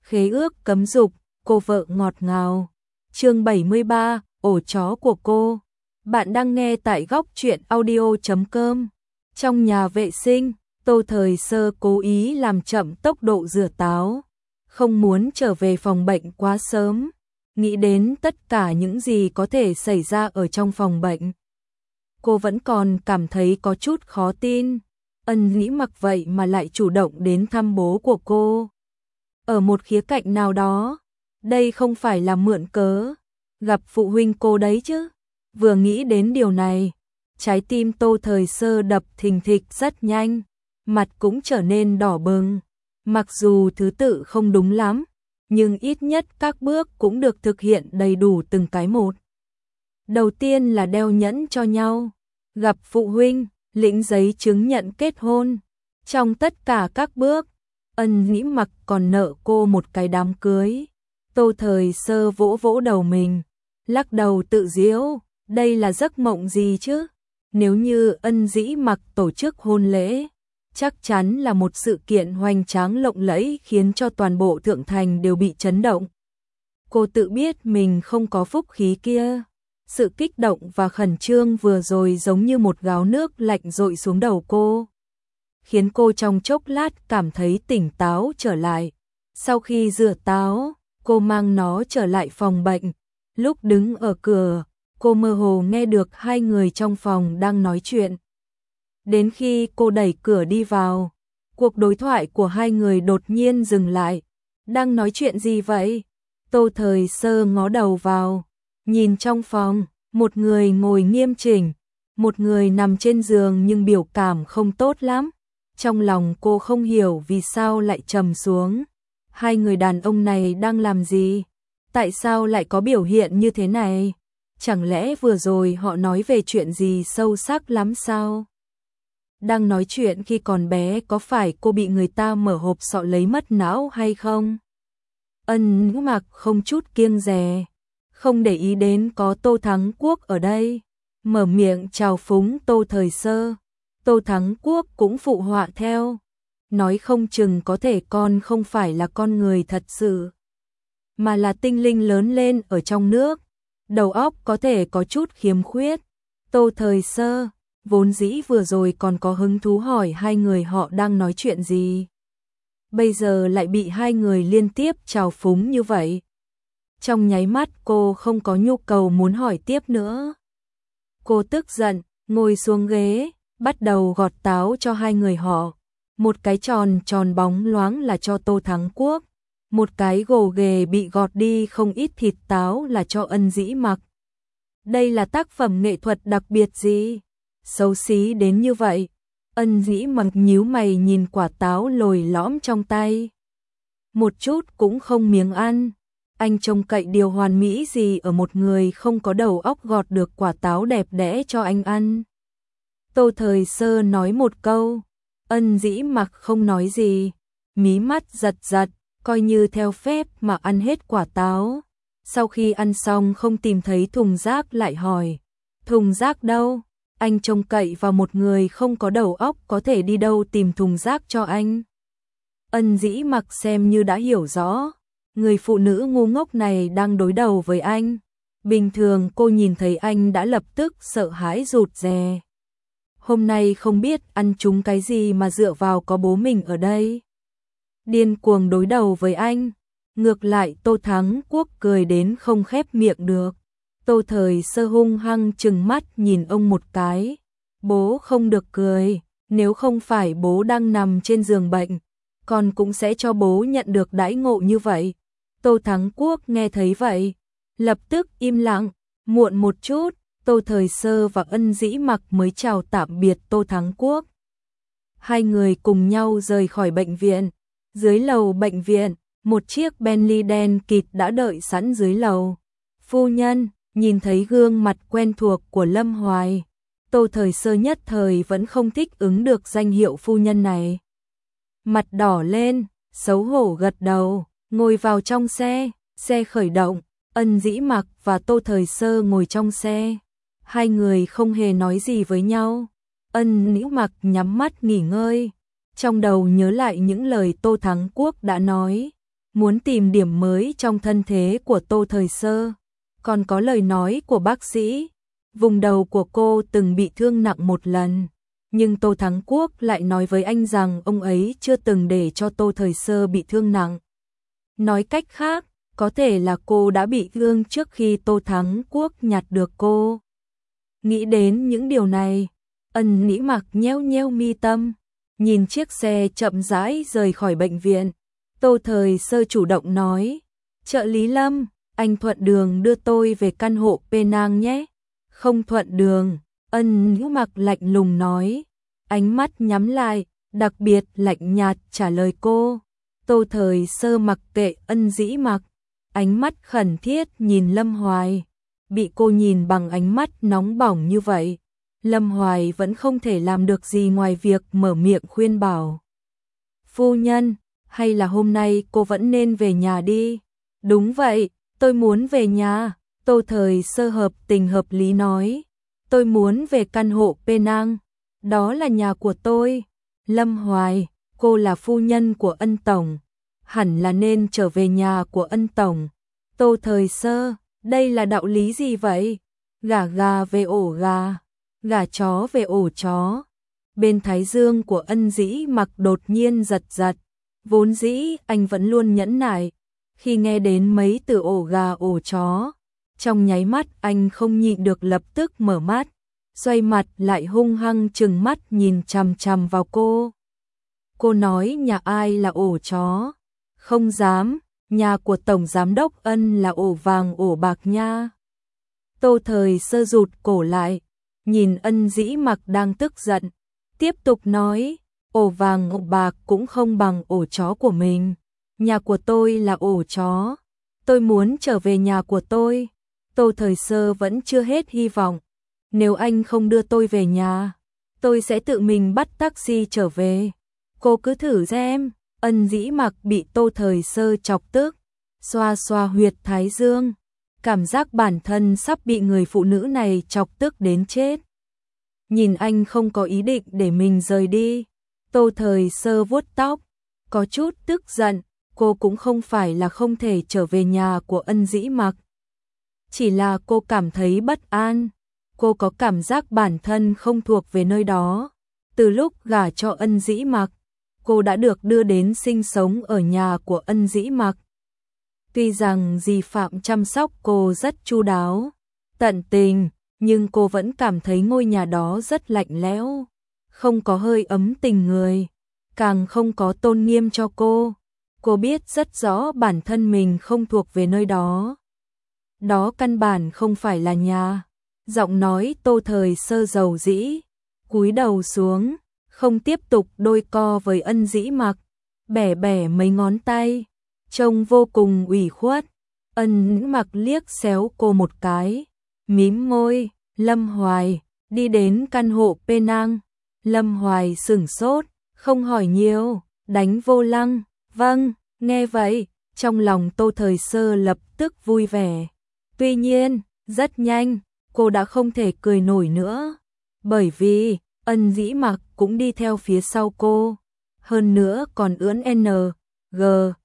Khế ước cấm dục, cô vợ ngọt ngào. Chương 73, ổ chó của cô. Bạn đang nghe tại góc truyện audio.com. Trong nhà vệ sinh, Tô Thời Sơ cố ý làm chậm tốc độ rửa táo, không muốn trở về phòng bệnh quá sớm, nghĩ đến tất cả những gì có thể xảy ra ở trong phòng bệnh. Cô vẫn còn cảm thấy có chút khó tin, Ân Dĩ Mặc vậy mà lại chủ động đến thăm bố của cô. Ở một khía cạnh nào đó, đây không phải là mượn cớ, gặp phụ huynh cô đấy chứ. Vừa nghĩ đến điều này, trái tim Tô Thời Sơ đập thình thịch rất nhanh, mặt cũng trở nên đỏ bừng. Mặc dù thứ tự không đúng lắm, nhưng ít nhất các bước cũng được thực hiện đầy đủ từng cái một. Đầu tiên là đeo nhẫn cho nhau, gặp phụ huynh, lĩnh giấy chứng nhận kết hôn. Trong tất cả các bước, Ân Dĩ Mặc còn nợ cô một cái đám cưới. Tô Thời Sơ vỗ vỗ đầu mình, lắc đầu tự giễu, đây là giấc mộng gì chứ? Nếu như Ân Dĩ Mặc tổ chức hôn lễ, chắc chắn là một sự kiện hoành tráng lộng lẫy khiến cho toàn bộ thượng thành đều bị chấn động. Cô tự biết mình không có phúc khí kia. Sự kích động và khẩn trương vừa rồi giống như một gáo nước lạnh dội xuống đầu cô, khiến cô trong chốc lát cảm thấy tỉnh táo trở lại. Sau khi rửa táo, cô mang nó trở lại phòng bệnh. Lúc đứng ở cửa, cô mơ hồ nghe được hai người trong phòng đang nói chuyện. Đến khi cô đẩy cửa đi vào, cuộc đối thoại của hai người đột nhiên dừng lại. Đang nói chuyện gì vậy? Tô Thời Sơ ngó đầu vào, nhìn trong phòng, một người ngồi nghiêm chỉnh, một người nằm trên giường nhưng biểu cảm không tốt lắm. Trong lòng cô không hiểu vì sao lại trầm xuống. Hai người đàn ông này đang làm gì? Tại sao lại có biểu hiện như thế này? Chẳng lẽ vừa rồi họ nói về chuyện gì sâu sắc lắm sao? Đang nói chuyện khi còn bé, có phải cô bị người ta mở hộp sọ lấy mất não hay không? Ân Dĩ Mặc không chút kiêng dè, không để ý đến có Tô Thắng Quốc ở đây, mở miệng chào phúng Tô Thời Sơ. Tô Thắng Quốc cũng phụ họa theo, nói không chừng có thể con không phải là con người thật sự, mà là tinh linh lớn lên ở trong nước, đầu óc có thể có chút khiếm khuyết. Tô Thời Sơ vốn dĩ vừa rồi còn có hứng thú hỏi hai người họ đang nói chuyện gì, bây giờ lại bị hai người liên tiếp chào phúng như vậy. Trong nháy mắt cô không có nhu cầu muốn hỏi tiếp nữa. Cô tức giận, ngồi xuống ghế, bắt đầu gọt táo cho hai người họ. Một cái tròn tròn bóng loáng là cho Tô Thắng Quốc, một cái gồ ghề bị gọt đi không ít thịt táo là cho Ân Dĩ Mặc. Đây là tác phẩm nghệ thuật đặc biệt gì? Xấu xí đến như vậy. Ân Dĩ Mặc nhíu mày nhìn quả táo lồi lõm trong tay, một chút cũng không miếng ăn. Anh trông cậy điều hoàn mỹ gì ở một người không có đầu óc gọt được quả táo đẹp đẽ cho anh ăn. Tô Thời Sơ nói một câu, Ân Dĩ Mặc không nói gì, mí mắt giật giật, coi như theo phép mà ăn hết quả táo. Sau khi ăn xong không tìm thấy thùng rác lại hỏi, thùng rác đâu? Anh trông cậy vào một người không có đầu óc có thể đi đâu tìm thùng rác cho anh. Ân Dĩ Mặc xem như đã hiểu rõ, người phụ nữ ngu ngốc này đang đối đầu với anh. Bình thường cô nhìn thấy anh đã lập tức sợ hãi rụt rè. Hôm nay không biết ăn trúng cái gì mà dựa vào có bố mình ở đây, điên cuồng đối đầu với anh. Ngược lại Tô Thắng Quốc cười đến không khép miệng được. Tô Thời Sơ hung hăng trừng mắt nhìn ông một cái. Bố không được cười, nếu không phải bố đang nằm trên giường bệnh, con cũng sẽ cho bố nhận được đãi ngộ như vậy. Tô Thắng Quốc nghe thấy vậy, lập tức im lặng. Muộn một chút, Tô Thời Sơ và Ân Dĩ Mặc mới chào tạm biệt Tô Thắng Quốc. Hai người cùng nhau rời khỏi bệnh viện. Dưới lầu bệnh viện, một chiếc Bentley đen kịt đã đợi sẵn dưới lầu. Phu nhân, nhìn thấy gương mặt quen thuộc của Lâm Hoài, Tô Thời Sơ nhất thời vẫn không thích ứng được danh hiệu phu nhân này. Mặt đỏ lên, xấu hổ gật đầu, ngồi vào trong xe. Xe khởi động, Ân Dĩ Mặc và Tô Thời Sơ ngồi trong xe. Hai người không hề nói gì với nhau. Ân Dĩ Mặc nhắm mắt nghỉ ngơi, trong đầu nhớ lại những lời Tô Thắng Quốc đã nói. muốn tìm điểm mới trong thân thế của Tô Thời Sơ. Còn có lời nói của bác sĩ, vùng đầu của cô từng bị thương nặng một lần. Nhưng Tô Thắng Quốc lại nói với anh rằng ông ấy chưa từng để cho Tô Thời Sơ bị thương nặng. Nói cách khác, có thể là cô đã bị thương trước khi Tô Thắng Quốc nhặt được cô. Nghĩ đến những điều này, Ân Nĩ Mặc nheo nheo mi tâm, nhìn chiếc xe chậm rãi rời khỏi bệnh viện. Tô Thời Sơ chủ động nói, trợ lý Lâm, anh thuận đường đưa tôi về căn hộ Penang nhé. Không thuận đường, Ân Nĩ Mặc lạnh lùng nói, ánh mắt nhắm lại, đặc biệt lạnh nhạt trả lời cô. Tô Thời Sơ mặc kệ Ân Dĩ Mặc, ánh mắt khẩn thiết nhìn Lâm Hoài. Bị cô nhìn bằng ánh mắt nóng bỏng như vậy, Lâm Hoài vẫn không thể làm được gì ngoài việc mở miệng khuyên bảo. Phu nhân, hay là hôm nay cô vẫn nên về nhà đi. Đúng vậy, tôi muốn về nhà. Tô Thời Sơ hợp tình hợp lý nói, tôi muốn về căn hộ Penang, đó là nhà của tôi. Lâm Hoài, cô là phu nhân của Ân Tổng, hẳn là nên trở về nhà của Ân Tổng. Tô Thời Sơ, đây là đạo lý gì vậy? Gả gà về ổ gà, gả chó về ổ chó. Bên thái dương của Ân Dĩ Mặc đột nhiên giật giật, vốn dĩ anh vẫn luôn nhẫn nại. Khi nghe đến mấy từ ổ gà ổ chó, trong nháy mắt anh không nhịn được lập tức mở mắt, xoay mặt lại hung hăng trừng mắt nhìn chằm chằm vào cô. Cô nói nhà ai là ổ chó? Không dám, nhà của Tổng Giám đốc Ân là ổ vàng ổ bạc nha. Tô Thời Sơ rụt cổ lại, nhìn Ân Dĩ Mặc đang tức giận, tiếp tục nói, ổ vàng ổ bạc cũng không bằng ổ chó của mình. Nhà của tôi là ổ chó, tôi muốn trở về nhà của tôi. Tô Thời Sơ vẫn chưa hết hy vọng, nếu anh không đưa tôi về nhà, tôi sẽ tự mình bắt taxi trở về. Cô cứ thử xem. Ân Dĩ Mặc bị Tô Thời Sơ chọc tức, xoa xoa huyệt thái dương, cảm giác bản thân sắp bị người phụ nữ này chọc tức đến chết. Nhìn anh không có ý định để mình rời đi, Tô Thời Sơ vuốt tóc, có chút tức giận. Cô cũng không phải là không thể trở về nhà của Ân Dĩ Mặc, chỉ là cô cảm thấy bất an. Cô có cảm giác bản thân không thuộc về nơi đó. Từ lúc gả cho Ân Dĩ Mặc, cô đã được đưa đến sinh sống ở nhà của Ân Dĩ Mặc. Tuy rằng dì Phạm chăm sóc cô rất chu đáo, tận tình, nhưng cô vẫn cảm thấy ngôi nhà đó rất lạnh lẽo, không có hơi ấm tình người, càng không có tôn nghiêm cho cô. Cô biết rất rõ bản thân mình không thuộc về nơi đó. Đó căn bản không phải là nhà. Giọng nói Tô Thời Sơ dầu dĩ, cúi đầu xuống, không tiếp tục đôi co với Ân Dĩ Mặc, bẻ bẻ mấy ngón tay, trông vô cùng ủy khuất. Ân Dĩ Mặc liếc xéo cô một cái, mím môi. Lâm Hoài, đi đến căn hộ Penang. Lâm Hoài sửng sốt, không hỏi nhiều, đánh vô lăng. Vâng, nghe vậy, trong lòng Tô Thời Sơ lập tức vui vẻ. Tuy nhiên, rất nhanh, cô đã không thể cười nổi nữa, bởi vì Ân Dĩ Mặc cũng đi theo phía sau cô, hơn nữa còn ưỡn N, G,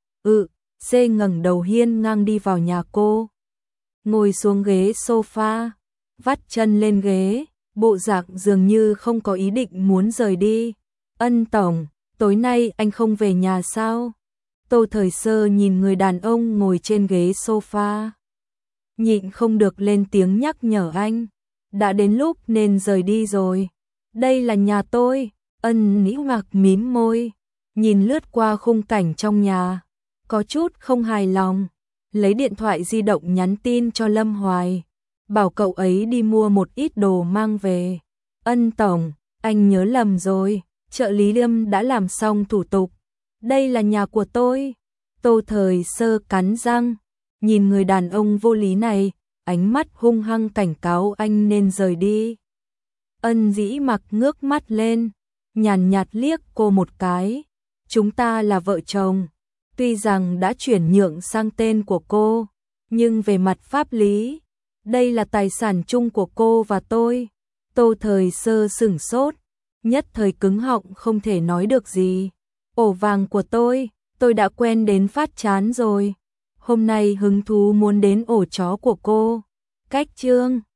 C ngẩng đầu hiên ngang đi vào nhà cô. Ngồi xuống ghế sofa, vắt chân lên ghế, bộ dạng dường như không có ý định muốn rời đi. Ân Tổng, tối nay anh không về nhà sao? Tô Thời Sơ nhìn người đàn ông ngồi trên ghế sofa, nhịn không được lên tiếng nhắc nhở anh. Đã đến lúc nên rời đi rồi. Đây là nhà tôi. Ân Dĩ Mặc mím môi, nhìn lướt qua khung cảnh trong nhà, có chút không hài lòng. Lấy điện thoại di động nhắn tin cho Lâm Hoài, bảo cậu ấy đi mua một ít đồ mang về. Ân Tổng, anh nhớ lầm rồi, trợ lý Lâm đã làm xong thủ tục. Đây là nhà của tôi. Tô Thời Sơ cắn răng, nhìn người đàn ông vô lý này, ánh mắt hung hăng cảnh cáo anh nên rời đi. Ân Dĩ Mặc ngước mắt lên, nhàn nhạt liếc cô một cái. Chúng ta là vợ chồng, tuy rằng đã chuyển nhượng sang tên của cô, nhưng về mặt pháp lý, đây là tài sản chung của cô và tôi. Tô Thời Sơ sửng sốt, nhất thời cứng họng không thể nói được gì. Ổ vàng của tôi, tôi đã quen đến phát chán rồi. Hôm nay hứng thú muốn đến ổ chó của cô. Cách chương